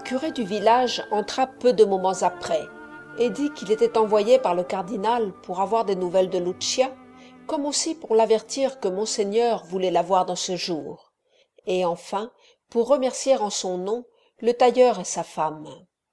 curé du village entra peu de moments après et dit qu'il était envoyé par le cardinal pour avoir des nouvelles de Lucia, comme aussi pour l'avertir que monseigneur voulait la voir dans ce jour, et enfin pour remercier en son nom le tailleur et sa femme.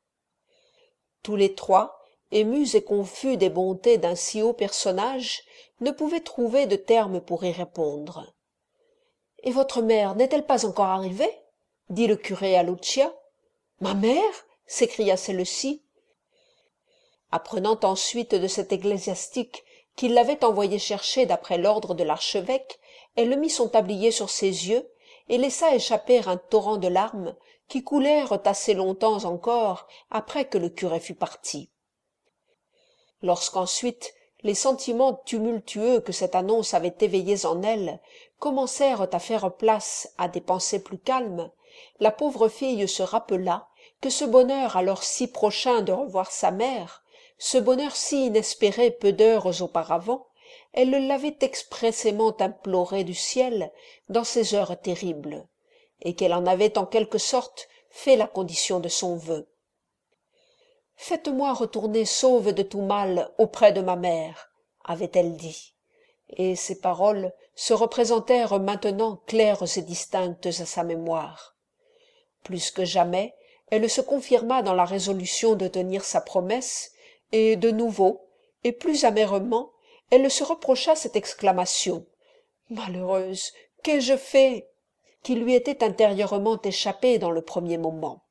Tous les trois, émus et confus des bontés d'un si haut personnage, ne pouvaient trouver de termes pour y répondre. « Et votre mère n'est-elle pas encore arrivée ?» dit le curé à Lucia. « Ma mère ?» s'écria celle-ci. Apprenant ensuite de cet ecclésiastique qu'il l'avait envoyé chercher d'après l'ordre de l'archevêque, elle mit son tablier sur ses yeux et laissa échapper un torrent de larmes qui coulèrent assez longtemps encore après que le curé fut parti. Lorsqu'ensuite les sentiments tumultueux que cette annonce avait éveillés en elle commencèrent à faire place à des pensées plus calmes, la pauvre fille se rappela que ce bonheur alors si prochain de revoir sa mère, ce bonheur si inespéré peu d'heures auparavant, elle l'avait expressément imploré du ciel dans ces heures terribles, et qu'elle en avait en quelque sorte fait la condition de son vœu. « Faites-moi retourner sauve de tout mal auprès de ma mère, avait-elle dit, et ces paroles se représentèrent maintenant claires et distinctes à sa mémoire. Plus que jamais, elle se confirma dans la résolution de tenir sa promesse, et de nouveau, et plus amèrement, elle se reprocha cette exclamation « Malheureuse, qu'ai-je fait ?» qui lui était intérieurement échappée dans le premier moment.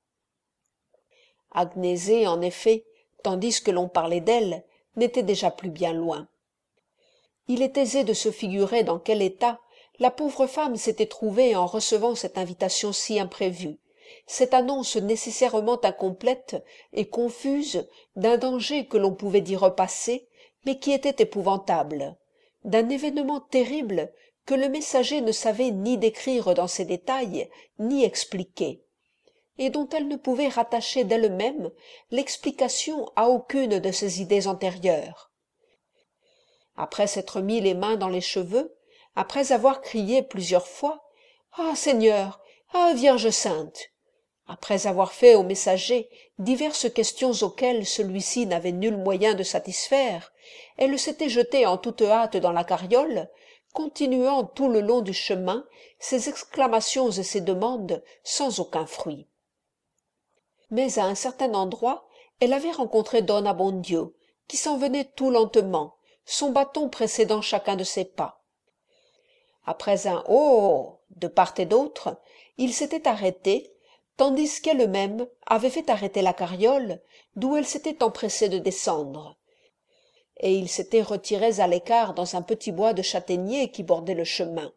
Agnésée, en effet, tandis que l'on parlait d'elle, n'était déjà plus bien loin. Il est aisé de se figurer dans quel état la pauvre femme s'était trouvée en recevant cette invitation si imprévue, cette annonce nécessairement incomplète et confuse d'un danger que l'on pouvait dire repassé, mais qui était épouvantable, d'un événement terrible que le messager ne savait ni décrire dans ses détails, ni expliquer, et dont elle ne pouvait rattacher d'elle-même l'explication à aucune de ses idées antérieures. Après s'être mis les mains dans les cheveux, après avoir crié plusieurs fois « Ah, Seigneur! Ah, Vierge sainte !» après avoir fait au messager diverses questions auxquelles celui-ci n'avait nul moyen de satisfaire, elle s'était jetée en toute hâte dans la carriole, continuant tout le long du chemin ses exclamations et ses demandes sans aucun fruit. Mais à un certain endroit, elle avait rencontré Don Abbondio, qui s'en venait tout lentement, son bâton précédant chacun de ses pas. Après un « Oh !» de part et d'autre, il s'était arrêté, tandis qu'elle-même avait fait arrêter la carriole, d'où elle s'était empressée de descendre, et ils s'étaient retirés à l'écart dans un petit bois de châtaigniers qui bordait le chemin.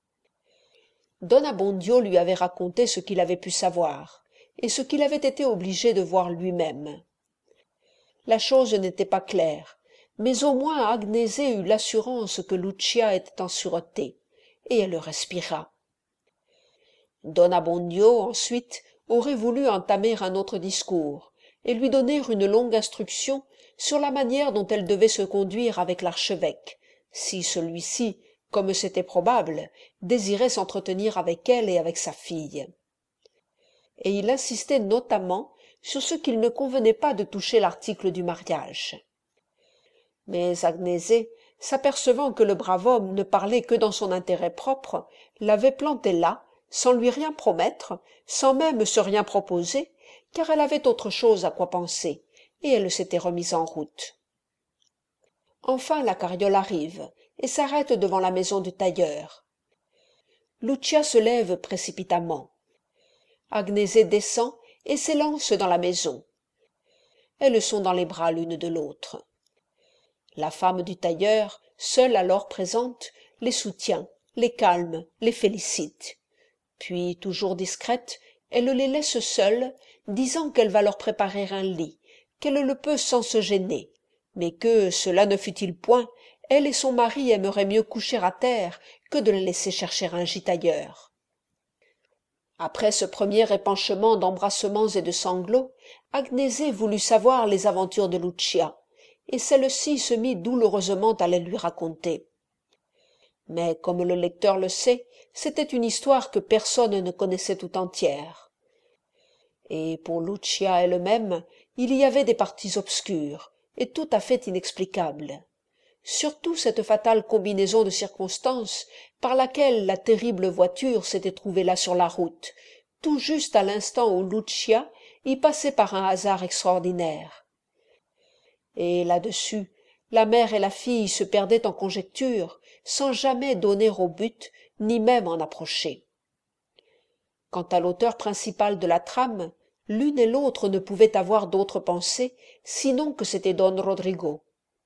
Don Abbondio lui avait raconté ce qu'il avait pu savoir, et ce qu'il avait été obligé de voir lui-même. La chose n'était pas claire, mais au moins Agnésée eut l'assurance que Lucia était en sûreté, et elle respira. Don Abbondio, ensuite, aurait voulu entamer un autre discours, et lui donner une longue instruction sur la manière dont elle devait se conduire avec l'archevêque, si celui-ci, comme c'était probable, désirait s'entretenir avec elle et avec sa fille. Et il insistait notamment sur ce qu'il ne convenait pas de toucher l'article du mariage. Mais Agnésée, s'apercevant que le brave homme ne parlait que dans son intérêt propre, l'avait planté là, sans lui rien promettre, sans même se rien proposer, car elle avait autre chose à quoi penser, et elle s'était remise en route. Enfin la carriole arrive, et s'arrête devant la maison du tailleur. Lucia se lève précipitamment. Agnésée descend et s'élance dans la maison. Elles sont dans les bras l'une de l'autre. La femme du tailleur, seule alors présente, les soutient, les calme, les félicite. Puis, toujours discrète, elle les laisse seules, disant qu'elle va leur préparer un lit, qu'elle le peut sans se gêner, mais que, cela ne fût-il point, elle et son mari aimeraient mieux coucher à terre que de la laisser chercher un gîte ailleurs. Après ce premier épanchement d'embrassements et de sanglots, Agnésée voulut savoir les aventures de Lucia, et celle-ci se mit douloureusement à les lui raconter. Mais, comme le lecteur le sait, c'était une histoire que personne ne connaissait tout entière. et pour Lucia elle-même, il y avait des parties obscures et tout à fait inexplicables. Surtout cette fatale combinaison de circonstances par laquelle la terrible voiture s'était trouvée là sur la route, tout juste à l'instant où Lucia y passait par un hasard extraordinaire. Et là-dessus, la mère et la fille se perdaient en conjectures, sans jamais donner au but, ni même en approcher. Quant à l'auteur principal de la trame, l'une et l'autre ne pouvaient avoir d'autre pensée, sinon que c'était Don Rodrigo.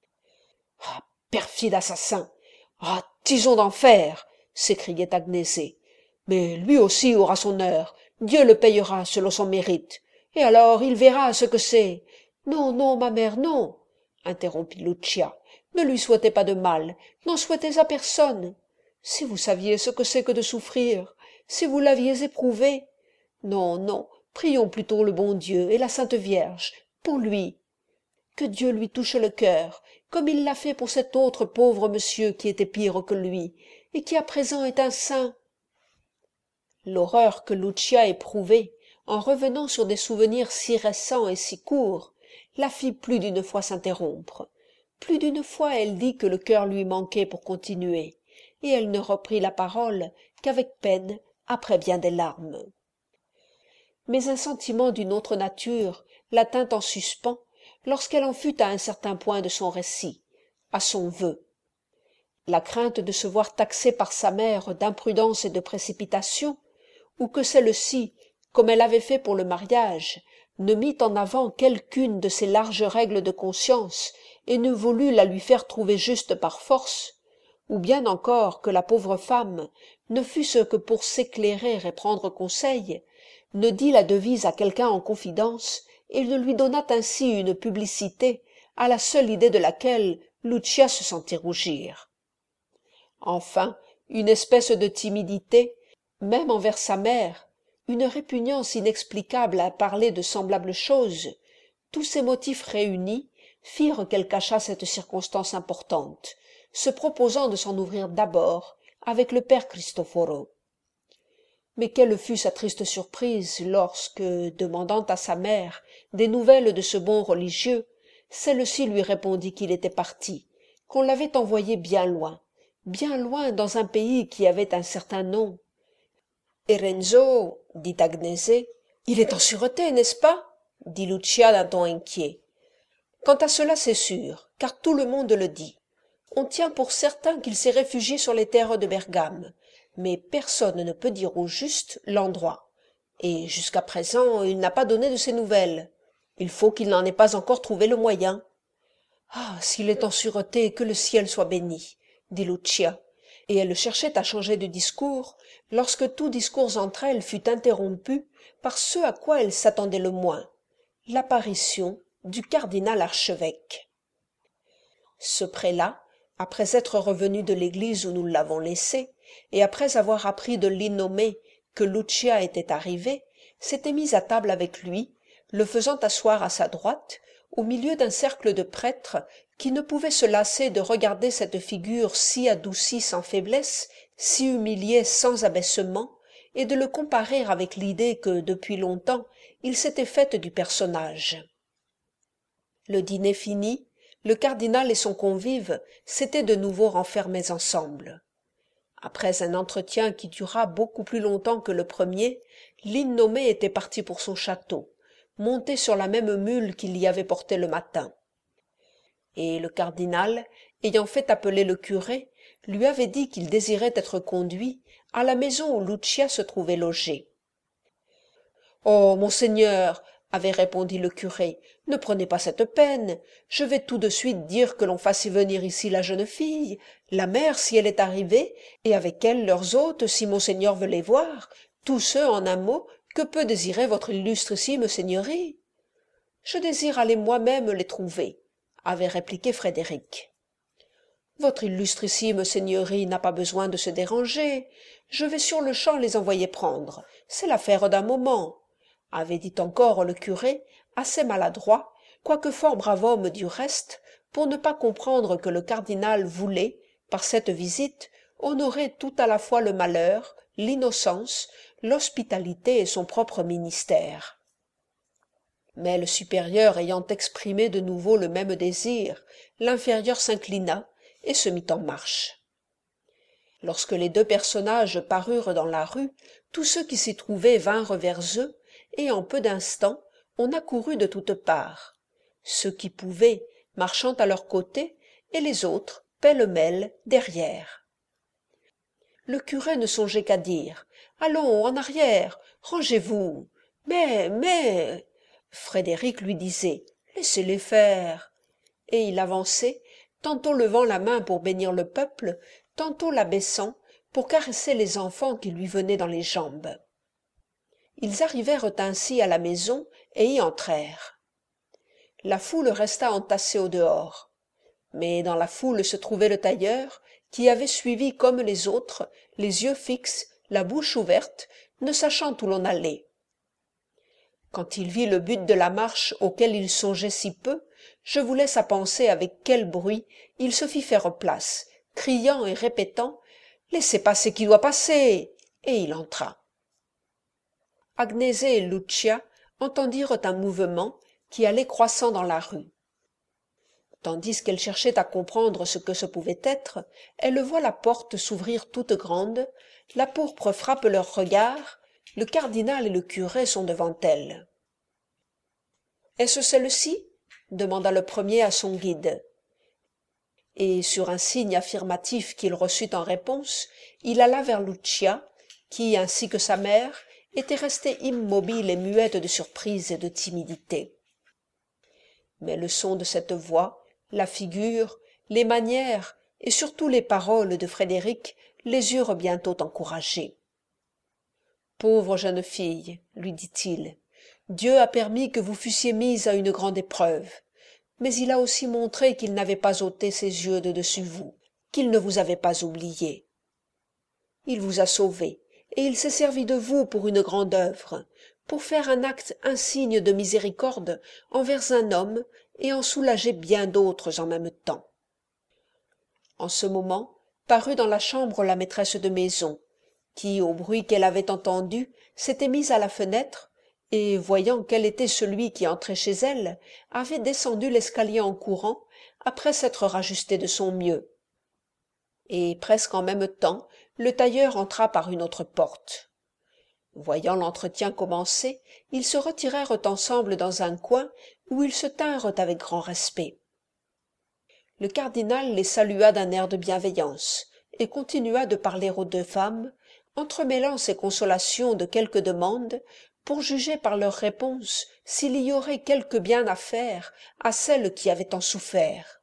« Ah, perfide assassin! Ah, tison d'enfer !» s'écriait Agnese. « Mais lui aussi aura son heure. Dieu le payera selon son mérite. Et alors il verra ce que c'est. »« Non, non, ma mère, non !» interrompit Lucia. « Ne lui souhaitez pas de mal, n'en souhaitez à personne. Si vous saviez ce que c'est que de souffrir, si vous l'aviez éprouvé. Non, non, prions plutôt le bon Dieu et la Sainte Vierge, pour lui. Que Dieu lui touche le cœur, comme il l'a fait pour cet autre pauvre monsieur qui était pire que lui, et qui à présent est un saint. » L'horreur que Lucia éprouvait, en revenant sur des souvenirs si récents et si courts, la fit plus d'une fois s'interrompre. Plus d'une fois elle dit que le cœur lui manquait pour continuer, et elle ne reprit la parole qu'avec peine, après bien des larmes. Mais un sentiment d'une autre nature la tint en suspens lorsqu'elle en fut à un certain point de son récit, à son vœu. La crainte de se voir taxée par sa mère d'imprudence et de précipitation, ou que celle-ci, comme elle avait fait pour le mariage, ne mit en avant quelqu'une de ses larges règles de conscience et ne voulût la lui faire trouver juste par force, ou bien encore que la pauvre femme, ne fût-ce que pour s'éclairer et prendre conseil, ne dit la devise à quelqu'un en confidence et ne lui donnât ainsi une publicité à la seule idée de laquelle Lucia se sentit rougir. Enfin, une espèce de timidité, même envers sa mère, une répugnance inexplicable à parler de semblables choses, tous ces motifs réunis firent qu'elle cacha cette circonstance importante, se proposant de s'en ouvrir d'abord avec le père Cristoforo. Mais quelle fut sa triste surprise lorsque, demandant à sa mère des nouvelles de ce bon religieux, celle-ci lui répondit qu'il était parti, qu'on l'avait envoyé bien loin dans un pays qui avait un certain nom. « Et Renzo, dit Agnese, il est en sûreté, n'est-ce pas ?» dit Lucia d'un ton inquiet. « Quant à cela, c'est sûr, car tout le monde le dit. On tient pour certain qu'il s'est réfugié sur les terres de Bergame, mais personne ne peut dire au juste l'endroit. Et jusqu'à présent, il n'a pas donné de ses nouvelles. Il faut qu'il n'en ait pas encore trouvé le moyen. »« Ah, s'il est en sûreté, que le ciel soit béni !» dit Lucia, et elle cherchait à changer de discours, lorsque tout discours entre elles fut interrompu par ce à quoi elle s'attendait le moins, l'apparition du cardinal archevêque. Ce prélat, après être revenu de l'église où nous l'avons laissé, et après avoir appris de l'innommé que Lucia était arrivée, s'était mis à table avec lui, le faisant asseoir à sa droite, au milieu d'un cercle de prêtres qui ne pouvaient se lasser de regarder cette figure si adoucie sans faiblesse, si humiliée sans abaissement, et de le comparer avec l'idée que, depuis longtemps, il s'était faite du personnage. Le dîner fini, le cardinal et son convive s'étaient de nouveau renfermés ensemble. Après un entretien qui dura beaucoup plus longtemps que le premier, l'innommé était parti pour son château, monté sur la même mule qu'il y avait portée le matin. Et le cardinal, ayant fait appeler le curé, lui avait dit qu'il désirait être conduit à la maison où Lucia se trouvait logée. « Oh, monseigneur, avait répondu le curé, ne prenez pas cette peine, je vais tout de suite dire que l'on fasse venir ici la jeune fille, la mère si elle est arrivée, et avec elle leurs hôtes si monseigneur veut les voir, tous ceux, en un mot, que peut désirer votre illustrissime seigneurie. »« Je désire aller moi-même les trouver, » avait répliqué Frédéric. « Votre illustrissime seigneurie n'a pas besoin de se déranger, je vais sur-le-champ les envoyer prendre, c'est l'affaire d'un moment, » avait dit encore le curé, assez maladroit, quoique fort brave homme du reste, pour ne pas comprendre que le cardinal voulait, par cette visite, honorer tout à la fois le malheur, l'innocence, l'hospitalité et son propre ministère. Mais le supérieur ayant exprimé de nouveau le même désir, l'inférieur s'inclina et se mit en marche. Lorsque les deux personnages parurent dans la rue, tous ceux qui s'y trouvaient vinrent vers eux, et en peu d'instants on accourut de toutes parts, ceux qui pouvaient marchant à leur côté, et les autres pêle-mêle derrière. Le curé ne songeait qu'à dire « Allons, en arrière, rangez-vous !» Mais Frédéric lui disait « Laissez-les faire !» Et il avançait, tantôt levant la main pour bénir le peuple, tantôt l'abaissant pour caresser les enfants qui lui venaient dans les jambes. Ils arrivèrent ainsi à la maison et y entrèrent. La foule resta entassée au dehors. Mais dans la foule se trouvait le tailleur, qui avait suivi comme les autres, les yeux fixes, la bouche ouverte, ne sachant où l'on allait. Quand il vit le but de la marche auquel il songeait si peu, je vous laisse à penser avec quel bruit il se fit faire place, criant et répétant « Laissez passer qui doit passer !» Et il entra. Agnese et Lucia entendirent un mouvement qui allait croissant dans la rue. Tandis qu'elle cherchait à comprendre ce que ce pouvait être, elle voit la porte s'ouvrir toute grande, la pourpre frappe leurs regards, le cardinal et le curé sont devant elle. « Est-ce celle-ci » demanda le premier à son guide. Et sur un signe affirmatif qu'il reçut en réponse, il alla vers Lucia, qui, ainsi que sa mère, était restée immobile et muette de surprise et de timidité. Mais le son de cette voix, la figure, les manières et surtout les paroles de Frédéric les eurent bientôt encouragés. « Pauvre jeune fille, lui dit-il, Dieu a permis que vous fussiez mise à une grande épreuve, mais il a aussi montré qu'il n'avait pas ôté ses yeux de dessus vous, qu'il ne vous avait pas oublié. Il vous a sauvé, et il s'est servi de vous pour une grande œuvre, pour faire un acte insigne de miséricorde envers un homme et en soulager bien d'autres en même temps. » En ce moment parut dans la chambre la maîtresse de maison, qui, au bruit qu'elle avait entendu, s'était mise à la fenêtre, et, voyant quel était celui qui entrait chez elle, avait descendu l'escalier en courant, après s'être rajustée de son mieux. Et presque en même temps, le tailleur entra par une autre porte. Voyant l'entretien commencer, ils se retirèrent ensemble dans un coin où ils se tinrent avec grand respect. Le cardinal les salua d'un air de bienveillance et continua de parler aux deux femmes, entremêlant ses consolations de quelques demandes pour juger par leurs réponses s'il y aurait quelque bien à faire à celles qui avaient tant souffert.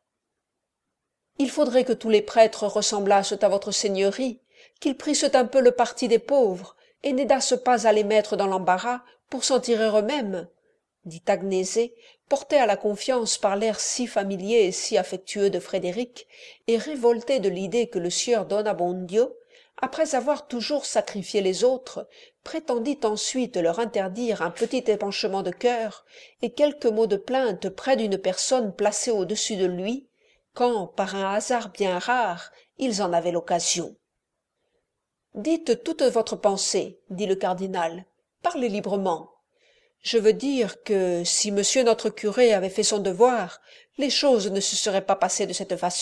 « Il faudrait que tous les prêtres ressemblassent à votre seigneurie, qu'ils prissent un peu le parti des pauvres et n'aidassent pas à les mettre dans l'embarras pour s'en tirer eux-mêmes, » dit Agnese, portée à la confiance par l'air si familier et si affectueux de Frédéric, et révoltée de l'idée que le sieur Don Abbondio, après avoir toujours sacrifié les autres, prétendit ensuite leur interdire un petit épanchement de cœur et quelques mots de plainte près d'une personne placée au-dessus de lui, quand, par un hasard bien rare, ils en avaient l'occasion. « Dites toute votre pensée, dit le cardinal, parlez librement. Je veux dire que, si monsieur notre curé avait fait son devoir, les choses ne se seraient pas passées de cette façon. »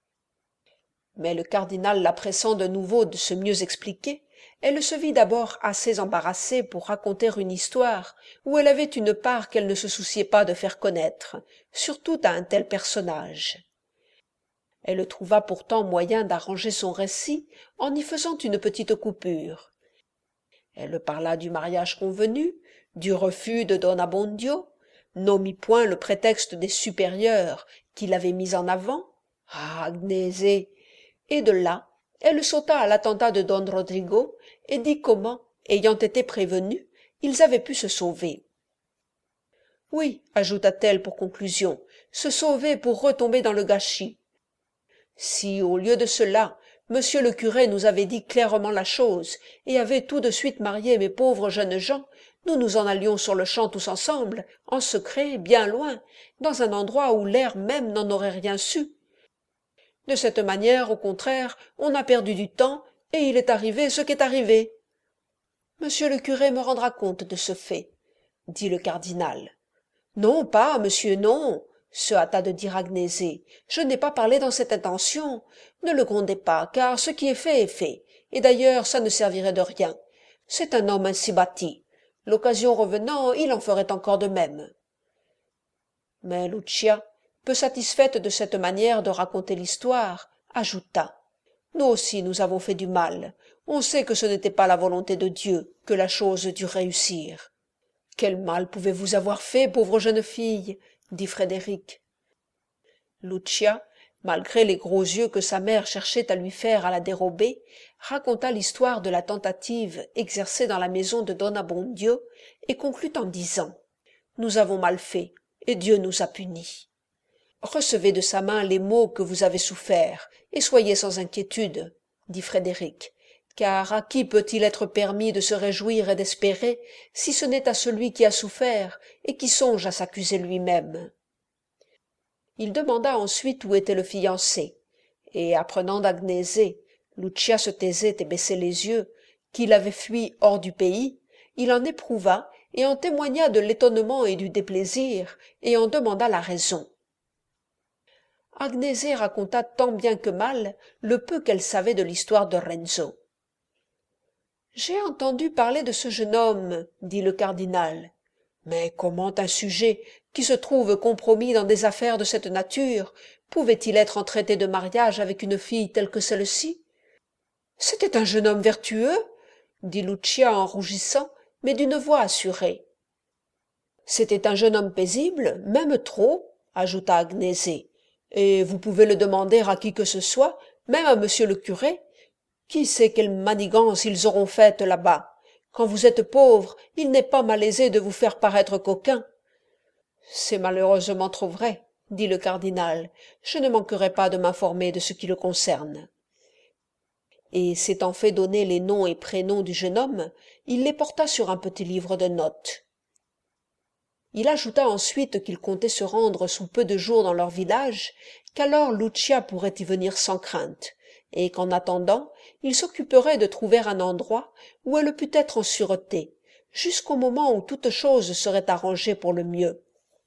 Mais le cardinal la pressant de nouveau de se mieux expliquer, elle se vit d'abord assez embarrassée pour raconter une histoire où elle avait une part qu'elle ne se souciait pas de faire connaître, surtout à un tel personnage. Elle trouva pourtant moyen d'arranger son récit en y faisant une petite coupure. Elle parla du mariage convenu, du refus de Don Abbondio, n'omit point le prétexte des supérieurs qui l'avaient mis en avant. Ah, Agnese! Et de là, elle sauta à l'attentat de Don Rodrigo et dit comment, ayant été prévenus, ils avaient pu se sauver. « Oui, ajouta-t-elle pour conclusion, se sauver pour retomber dans le gâchis. Si, au lieu de cela, monsieur le curé nous avait dit clairement la chose et avait tout de suite marié mes pauvres jeunes gens, nous nous en allions sur-le-champ tous ensemble, en secret, bien loin, dans un endroit où l'air même n'en aurait rien su. De cette manière, au contraire, on a perdu du temps, et il est arrivé ce qui est arrivé. Monsieur le curé me rendra compte de ce fait, dit le cardinal. Non pas, monsieur, non, se hâta de dire Agnésée. Je n'ai pas parlé dans cette intention. Ne le grondez pas, car ce qui est fait est fait. Et d'ailleurs, ça ne servirait de rien. C'est un homme ainsi bâti. L'occasion revenant, il en ferait encore de même. Mais Lucia, peu satisfaite de cette manière de raconter l'histoire, ajouta. Nous aussi nous avons fait du mal. On sait que ce n'était pas la volonté de Dieu que la chose dût réussir. Quel mal pouvez-vous avoir fait, pauvre jeune fille? Dit Frédéric. Lucia, malgré les gros yeux que sa mère cherchait à lui faire à la dérobée, raconta l'histoire de la tentative exercée dans la maison de Don Abbondio et conclut en disant « Nous avons mal fait, et Dieu nous a punis. Recevez de sa main les maux que vous avez soufferts, et soyez sans inquiétude, dit Frédéric, car à qui peut-il être permis de se réjouir et d'espérer, si ce n'est à celui qui a souffert et qui songe à s'accuser lui-même? Il demanda ensuite où était le fiancé, et apprenant d'Agnésée, Lucia se taisait et baissait les yeux, qu'il avait fui hors du pays, il en éprouva et en témoigna de l'étonnement et du déplaisir, et en demanda la raison. Agnésée raconta tant bien que mal le peu qu'elle savait de l'histoire de Renzo. « J'ai entendu parler de ce jeune homme, dit le cardinal. Mais comment un sujet qui se trouve compromis dans des affaires de cette nature pouvait-il être en traité de mariage avec une fille telle que celle-ci? C'était un jeune homme vertueux, dit Lucia en rougissant, mais d'une voix assurée. C'était un jeune homme paisible, même trop, ajouta Agnésée. Et vous pouvez le demander à qui que ce soit, même à monsieur le curé. Qui sait quelle manigance ils auront faite là-bas? Quand vous êtes pauvre, il n'est pas malaisé de vous faire paraître coquin. C'est malheureusement trop vrai, dit le cardinal. Je ne manquerai pas de m'informer de ce qui le concerne. Et s'étant fait donner les noms et prénoms du jeune homme, il les porta sur un petit livre de notes. Il ajouta ensuite qu'il comptait se rendre sous peu de jours dans leur village, qu'alors Lucia pourrait y venir sans crainte, et qu'en attendant, il s'occuperait de trouver un endroit où elle pût être en sûreté, jusqu'au moment où toute chose serait arrangée pour le mieux.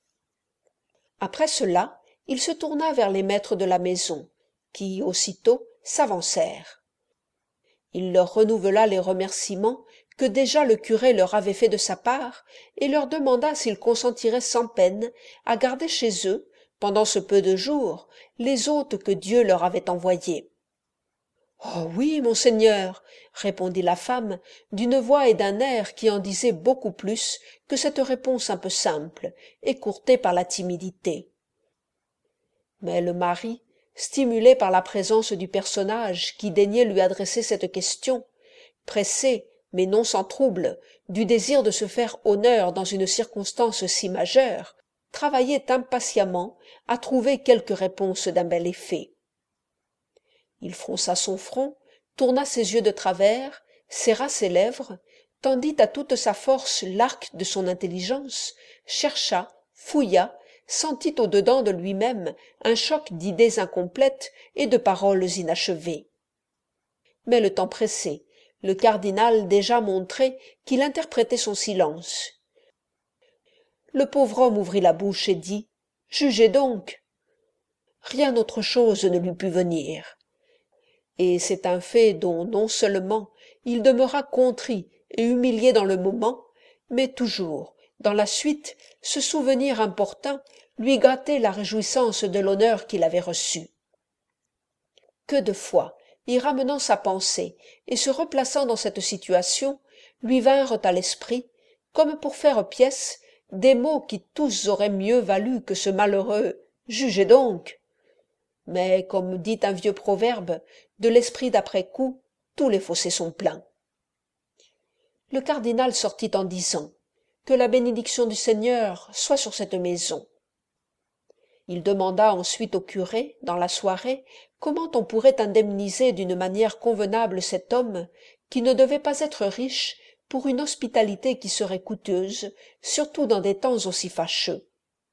Après cela, il se tourna vers les maîtres de la maison, qui, aussitôt, s'avancèrent. Il leur renouvela les remerciements que déjà le curé leur avait faits de sa part, et leur demanda s'ils consentiraient sans peine à garder chez eux, pendant ce peu de jours, les hôtes que Dieu leur avait envoyés. « Oh oui, monseigneur, répondit la femme, d'une voix et d'un air qui en disaient beaucoup plus que cette réponse un peu simple, écourtée par la timidité. Mais le mari, stimulé par la présence du personnage qui daignait lui adresser cette question, pressé, mais non sans trouble, du désir de se faire honneur dans une circonstance si majeure, travaillait impatiemment à trouver quelque réponse d'un bel effet. Il fronça son front, tourna ses yeux de travers, serra ses lèvres, tendit à toute sa force l'arc de son intelligence, chercha, fouilla, sentit au-dedans de lui-même un choc d'idées incomplètes et de paroles inachevées. Mais le temps pressait, le cardinal déjà montrait qu'il interprétait son silence. Le pauvre homme ouvrit la bouche et dit « Jugez donc !» Rien autre chose ne lui put venir. Et c'est un fait dont non seulement il demeura contrit et humilié dans le moment, mais toujours, dans la suite, ce souvenir importun lui gâtait la réjouissance de l'honneur qu'il avait reçu. Que de fois, y ramenant sa pensée et se replaçant dans cette situation, lui vinrent à l'esprit, comme pour faire pièce, des mots qui tous auraient mieux valu que ce malheureux « Jugez donc !» Mais, comme dit un vieux proverbe, de l'esprit d'après-coup, tous les fossés sont pleins. Le cardinal sortit en disant « Que la bénédiction du Seigneur soit sur cette maison ». Il demanda ensuite au curé, dans la soirée, comment on pourrait indemniser d'une manière convenable cet homme, qui ne devait pas être riche, pour une hospitalité qui serait coûteuse, surtout dans des temps aussi fâcheux.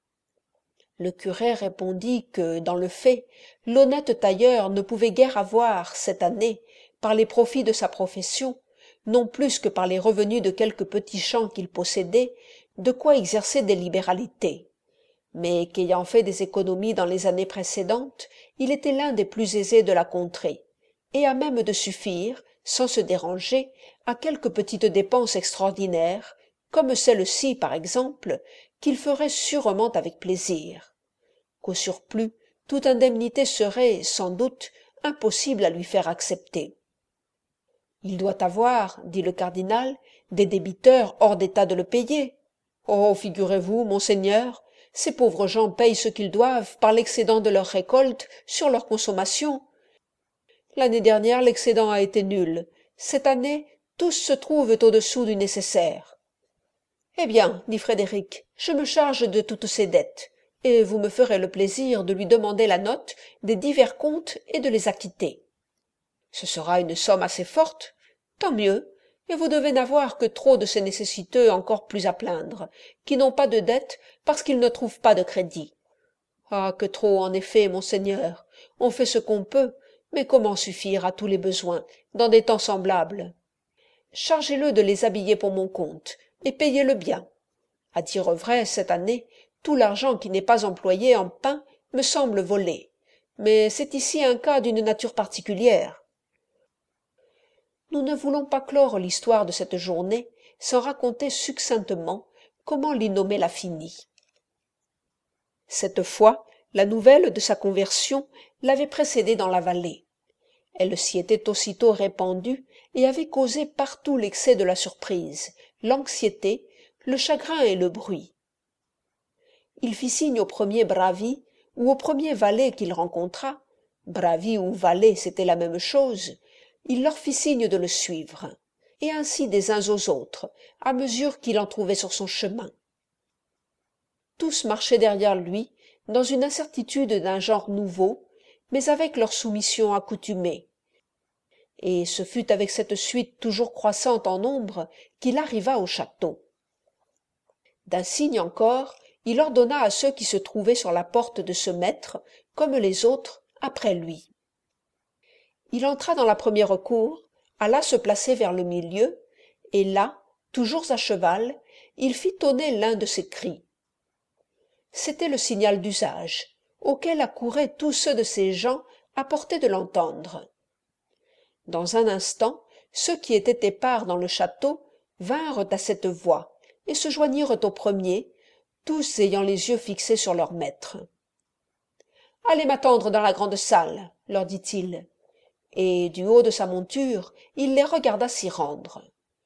Le curé répondit que, dans le fait, l'honnête tailleur ne pouvait guère avoir, cette année, par les profits de sa profession, non plus que par les revenus de quelques petits champs qu'il possédait, de quoi exercer des libéralités, mais qu'ayant fait des économies dans les années précédentes, il était l'un des plus aisés de la contrée, et à même de suffire, sans se déranger, à quelques petites dépenses extraordinaires, comme celle-ci par exemple, qu'il ferait sûrement avec plaisir, qu'au surplus toute indemnité serait, sans doute, impossible à lui faire accepter. Il doit avoir, dit le cardinal, des débiteurs hors d'état de le payer. Oh, figurez-vous, monseigneur, ces pauvres gens payent ce qu'ils doivent par l'excédent de leur récolte sur leur consommation. L'année dernière, l'excédent a été nul. Cette année, tous se trouvent au-dessous du nécessaire. Eh bien, dit Frédéric, je me charge de toutes ces dettes, et vous me ferez le plaisir de lui demander la note des divers comptes et de les acquitter. Ce sera une somme assez forte, tant mieux, et vous devez n'avoir que trop de ces nécessiteux encore plus à plaindre, qui n'ont pas de dettes parce qu'ils ne trouvent pas de crédit. Ah, que trop, en effet, monseigneur, on fait ce qu'on peut, mais comment suffire à tous les besoins, dans des temps semblables? Chargez-le de les habiller pour mon compte, et payez-le bien. À dire vrai, cette année, tout l'argent qui n'est pas employé en pain me semble volé, mais c'est ici un cas d'une nature particulière. Nous ne voulons pas clore l'histoire de cette journée sans raconter succinctement comment l'Innommé l'a finie. Cette fois, la nouvelle de sa conversion l'avait précédé dans la vallée. Elle s'y était aussitôt répandue et avait causé partout l'excès de la surprise, l'anxiété, le chagrin et le bruit. Il fit signe au premier bravi ou au premier valet qu'il rencontra, bravi ou valet c'était la même chose, il leur fit signe de le suivre, et ainsi des uns aux autres, à mesure qu'il en trouvait sur son chemin. Tous marchaient derrière lui, dans une incertitude d'un genre nouveau, mais avec leur soumission accoutumée. Et ce fut avec cette suite toujours croissante en nombre qu'il arriva au château. D'un signe encore, il ordonna à ceux qui se trouvaient sur la porte de se mettre, comme les autres, après lui. Il entra dans la première cour, alla se placer vers le milieu, et là, toujours à cheval, il fit tonner l'un de ses cris. C'était le signal d'usage, auquel accouraient tous ceux de ces gens à portée de l'entendre. Dans un instant, ceux qui étaient épars dans le château vinrent à cette voix et se joignirent au premier, tous ayant les yeux fixés sur leur maître. « Allez m'attendre dans la grande salle, » leur dit-il, et du haut de sa monture, il les regarda s'y rendre.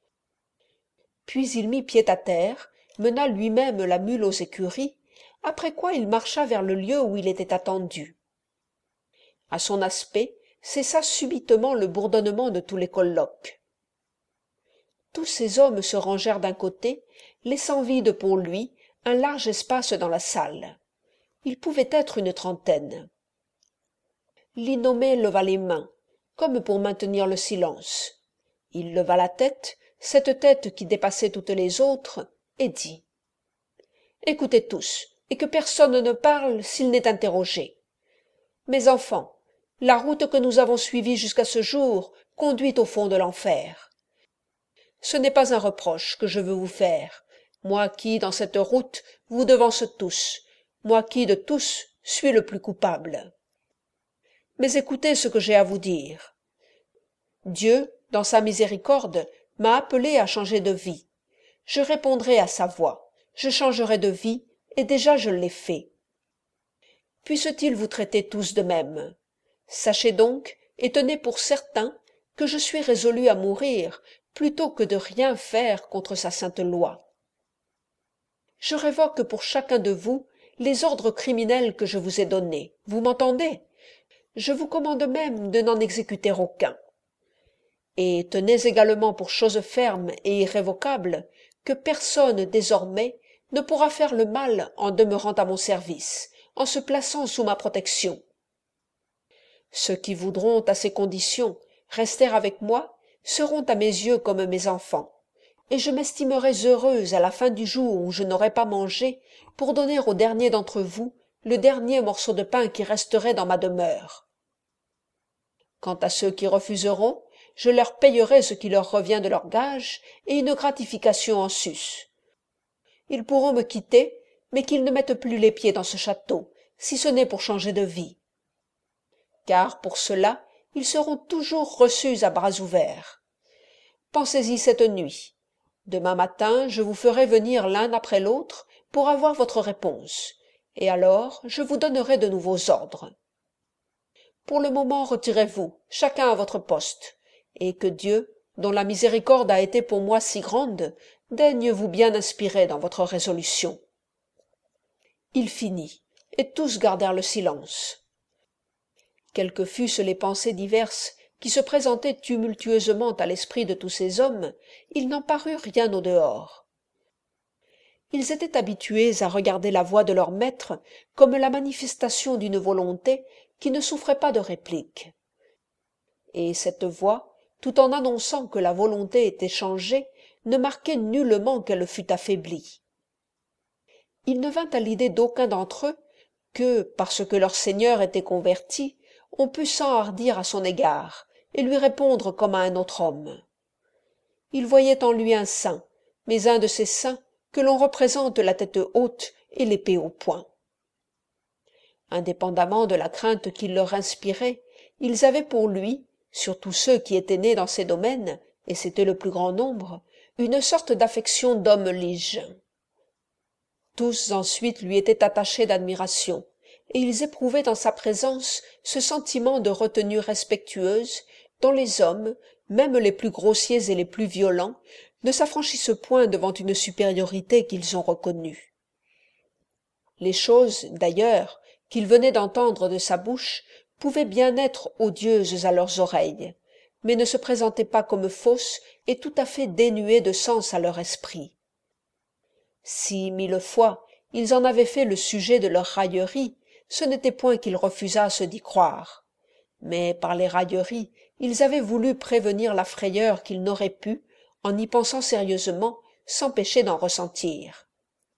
Puis il mit pied à terre, mena lui-même la mule aux écuries, après quoi il marcha vers le lieu où il était attendu. À son aspect, cessa subitement le bourdonnement de tous les colloques. Tous ces hommes se rangèrent d'un côté, laissant vide pour lui un large espace dans la salle. Il pouvait être une trentaine. L'Innommé leva les mains, comme pour maintenir le silence. Il leva la tête, cette tête qui dépassait toutes les autres, et dit « Écoutez tous, et que personne ne parle s'il n'est interrogé. Mes enfants, la route que nous avons suivie jusqu'à ce jour conduit au fond de l'enfer. Ce n'est pas un reproche que je veux vous faire, moi qui, dans cette route, vous devance tous, moi qui, de tous, suis le plus coupable. Mais écoutez ce que j'ai à vous dire. Dieu, dans sa miséricorde, m'a appelé à changer de vie. Je répondrai à sa voix, je changerai de vie, et déjà je l'ai fait. Puisse-t-il vous traiter tous de même. Sachez donc, et tenez pour certain, que je suis résolu à mourir plutôt que de rien faire contre sa sainte loi. Je révoque pour chacun de vous les ordres criminels que je vous ai donnés. Vous m'entendez? Je vous commande même de n'en exécuter aucun. Et tenez également pour chose ferme et irrévocable que personne désormais ne pourra faire le mal en demeurant à mon service, en se plaçant sous ma protection. Ceux qui voudront, à ces conditions, rester avec moi seront à mes yeux comme mes enfants, et je m'estimerai heureuse à la fin du jour où je n'aurai pas mangé pour donner au dernier d'entre vous le dernier morceau de pain qui resterait dans ma demeure. Quant à ceux qui refuseront, je leur payerai ce qui leur revient de leur gage et une gratification en sus. Ils pourront me quitter, mais qu'ils ne mettent plus les pieds dans ce château, si ce n'est pour changer de vie. Car pour cela, ils seront toujours reçus à bras ouverts. Pensez-y cette nuit. Demain matin, je vous ferai venir l'un après l'autre pour avoir votre réponse, et alors je vous donnerai de nouveaux ordres. Pour le moment, retirez-vous, chacun à votre poste, et que Dieu, dont la miséricorde a été pour moi si grande, daigne vous bien inspirer dans votre résolution. Il finit, et tous gardèrent le silence. Quelles que fussent les pensées diverses qui se présentaient tumultueusement à l'esprit de tous ces hommes, il n'en parut rien au dehors. Ils étaient habitués à regarder la voix de leur maître comme la manifestation d'une volonté qui ne souffrait pas de réplique. Et cette voix, tout en annonçant que la volonté était changée, ne marquait nullement qu'elle fût affaiblie. Il ne vint à l'idée d'aucun d'entre eux que, parce que leur Seigneur était converti, on pût s'enhardir à son égard et lui répondre comme à un autre homme. Ils voyaient en lui un saint, mais un de ces saints que l'on représente la tête haute et l'épée au poing. Indépendamment de la crainte qu'il leur inspirait, ils avaient pour lui, surtout ceux qui étaient nés dans ces domaines, et c'était le plus grand nombre, une sorte d'affection d'homme lige. Tous ensuite lui étaient attachés d'admiration, et ils éprouvaient en sa présence ce sentiment de retenue respectueuse dont les hommes, même les plus grossiers et les plus violents, ne s'affranchissent point devant une supériorité qu'ils ont reconnue. Les choses, d'ailleurs, qu'ils venaient d'entendre de sa bouche, pouvaient bien être odieuses à leurs oreilles, mais ne se présentaient pas comme fausses et tout à fait dénuées de sens à leur esprit. Si, 1000 fois, ils en avaient fait le sujet de leurs railleries, ce n'était point qu'ils refusassent d'y croire. Mais par les railleries, ils avaient voulu prévenir la frayeur qu'ils n'auraient pu, en y pensant sérieusement, s'empêcher d'en ressentir.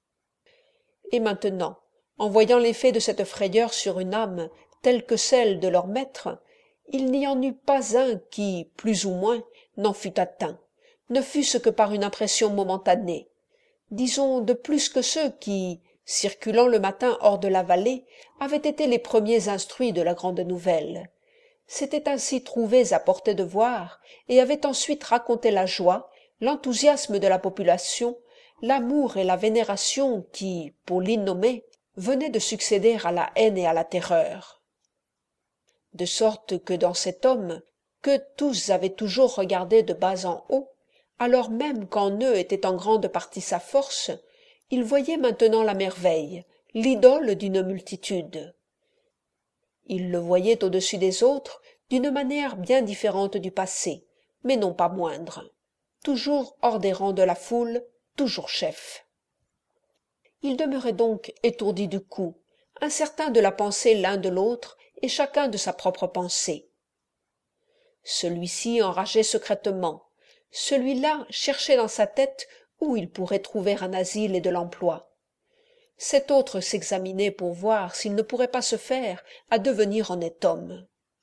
Et maintenant, en voyant l'effet de cette frayeur sur une âme telle que celle de leur maître, il n'y en eut pas un qui, plus ou moins, n'en fût atteint, ne fût-ce que par une impression momentanée, disons de plus que ceux qui, circulant le matin hors de la vallée, avaient été les premiers instruits de la grande nouvelle, s'étaient ainsi trouvés à portée de voir et avaient ensuite raconté la joie, l'enthousiasme de la population, l'amour et la vénération qui, pour l'innommé, venaient de succéder à la haine et à la terreur. De sorte que dans cet homme, que tous avaient toujours regardé de bas en haut, alors même qu'en eux était en grande partie sa force, ils voyaient maintenant la merveille, l'idole d'une multitude. Ils le voyaient au-dessus des autres d'une manière bien différente du passé, mais non pas moindre. Toujours hors des rangs de la foule, toujours chef. Ils demeuraient donc étourdis du coup, incertains de la pensée l'un de l'autre et chacun de sa propre pensée. Celui-ci enrageait secrètement, celui-là cherchait dans sa tête où il pourrait trouver un asile et de l'emploi. Cet autre s'examinait pour voir s'il ne pourrait pas se faire à devenir honnête homme.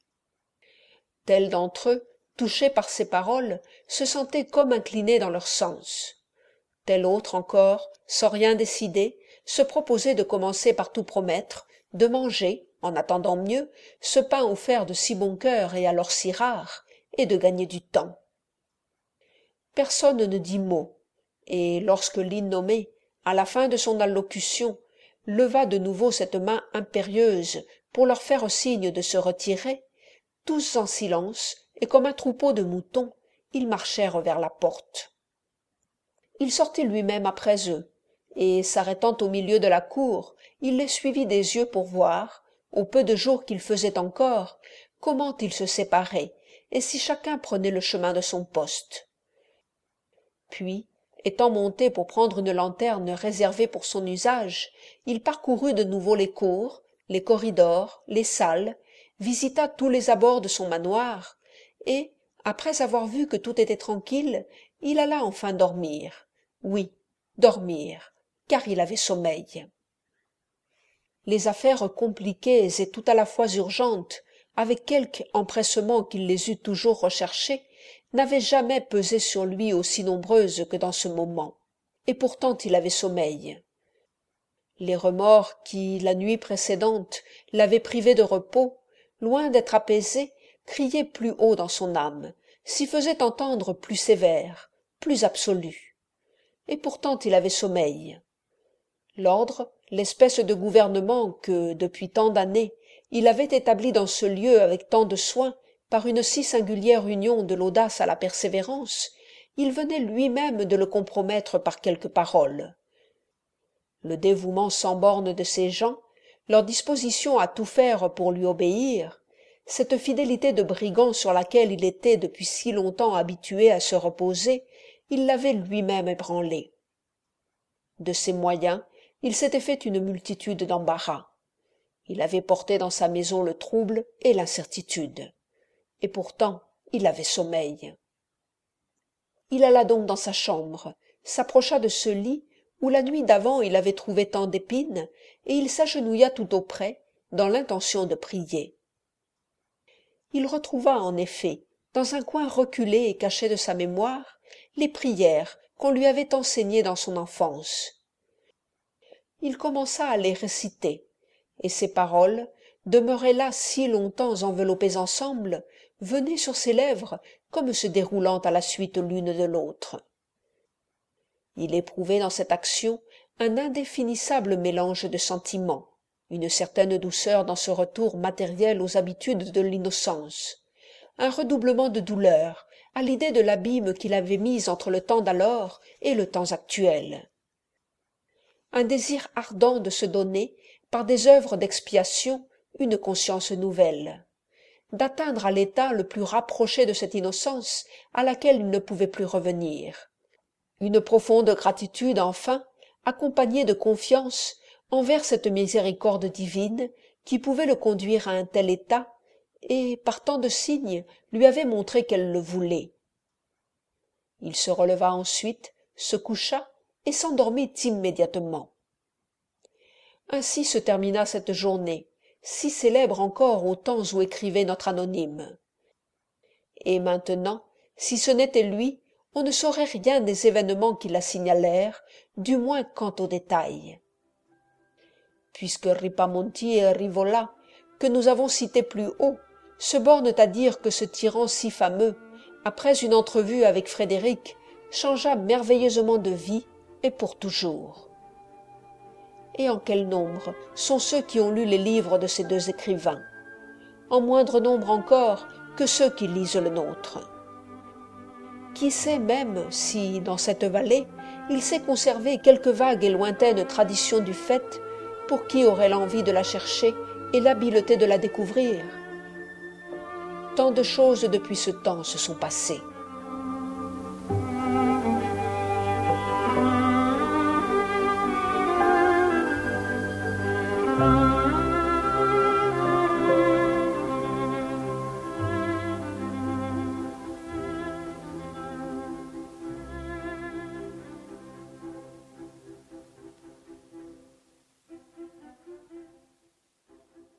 Tels d'entre eux, touchés par ces paroles, se sentaient comme inclinés dans leur sens. Tel autre encore, sans rien décider, se proposait de commencer par tout promettre, de manger, en attendant mieux, ce pain offert de si bon cœur et alors si rare, et de gagner du temps. Personne ne dit mot, et lorsque l'innommé, à la fin de son allocution, leva de nouveau cette main impérieuse pour leur faire signe de se retirer, tous en silence et comme un troupeau de moutons, ils marchèrent vers la porte. Il sortit lui-même après eux, et s'arrêtant au milieu de la cour, il les suivit des yeux pour voir, au peu de jours qu'il faisait encore, comment ils se séparaient, et si chacun prenait le chemin de son poste. Puis, étant monté pour prendre une lanterne réservée pour son usage, il parcourut de nouveau les cours, les corridors, les salles, visita tous les abords de son manoir, et, après avoir vu que tout était tranquille, il alla enfin dormir. Oui, dormir, car il avait sommeil. Les affaires compliquées et tout à la fois urgentes, avec quelque empressement qu'il les eût toujours recherchées, n'avaient jamais pesé sur lui aussi nombreuses que dans ce moment. et pourtant il avait sommeil. Les remords qui, la nuit précédente, l'avaient privé de repos, loin d'être apaisés, criaient plus haut dans son âme, s'y faisaient entendre plus sévères, plus absolus. Et pourtant il avait sommeil. L'ordre, l'espèce de gouvernement que, depuis tant d'années, il avait établi dans ce lieu avec tant de soin, par une si singulière union de l'audace à la persévérance, il venait lui-même de le compromettre par quelques paroles. Le dévouement sans bornes de ces gens, leur disposition à tout faire pour lui obéir, cette fidélité de brigand sur laquelle il était depuis si longtemps habitué à se reposer, il l'avait lui-même ébranlé. De ses moyens, il s'était fait une multitude d'embarras. Il avait porté dans sa maison le trouble et l'incertitude. Et pourtant, il avait sommeil. Il alla donc dans sa chambre, s'approcha de ce lit où la nuit d'avant il avait trouvé tant d'épines, et il s'agenouilla tout auprès, dans l'intention de prier. Il retrouva en effet, dans un coin reculé et caché de sa mémoire, les prières qu'on lui avait enseignées dans son enfance. Il commença à les réciter, et ces paroles, demeurées là si longtemps enveloppées ensemble, venaient sur ses lèvres comme se déroulant à la suite l'une de l'autre. Il éprouvait dans cette action un indéfinissable mélange de sentiments, une certaine douceur dans ce retour matériel aux habitudes de l'innocence, un redoublement de douleur à l'idée de l'abîme qu'il avait mis entre le temps d'alors et le temps actuel, un désir ardent de se donner, par des œuvres d'expiation, une conscience nouvelle, d'atteindre à l'état le plus rapproché de cette innocence à laquelle il ne pouvait plus revenir, une profonde gratitude enfin, accompagnée de confiance envers cette miséricorde divine qui pouvait le conduire à un tel état et, par tant de signes, lui avait montré qu'elle le voulait. Il se releva ensuite, se coucha et s'endormit immédiatement. Ainsi se termina cette journée, si célèbre encore aux temps où écrivait notre anonyme. Et maintenant, si ce n'était lui, on ne saurait rien des événements qui la signalèrent, du moins quant aux détails. Puisque Ripamonti et Rivola, que nous avons cités plus haut, se bornent à dire que ce tyran si fameux, après une entrevue avec Frédéric, changea merveilleusement de vie et pour toujours. Et en quel nombre sont ceux qui ont lu les livres de ces deux écrivains? En moindre nombre encore que ceux qui lisent le nôtre. Qui sait même si, dans cette vallée, il s'est conservé quelque vague et lointaine tradition du fait, pour qui aurait l'envie de la chercher et l'habileté de la découvrir? Tant de choses depuis ce temps se sont passées.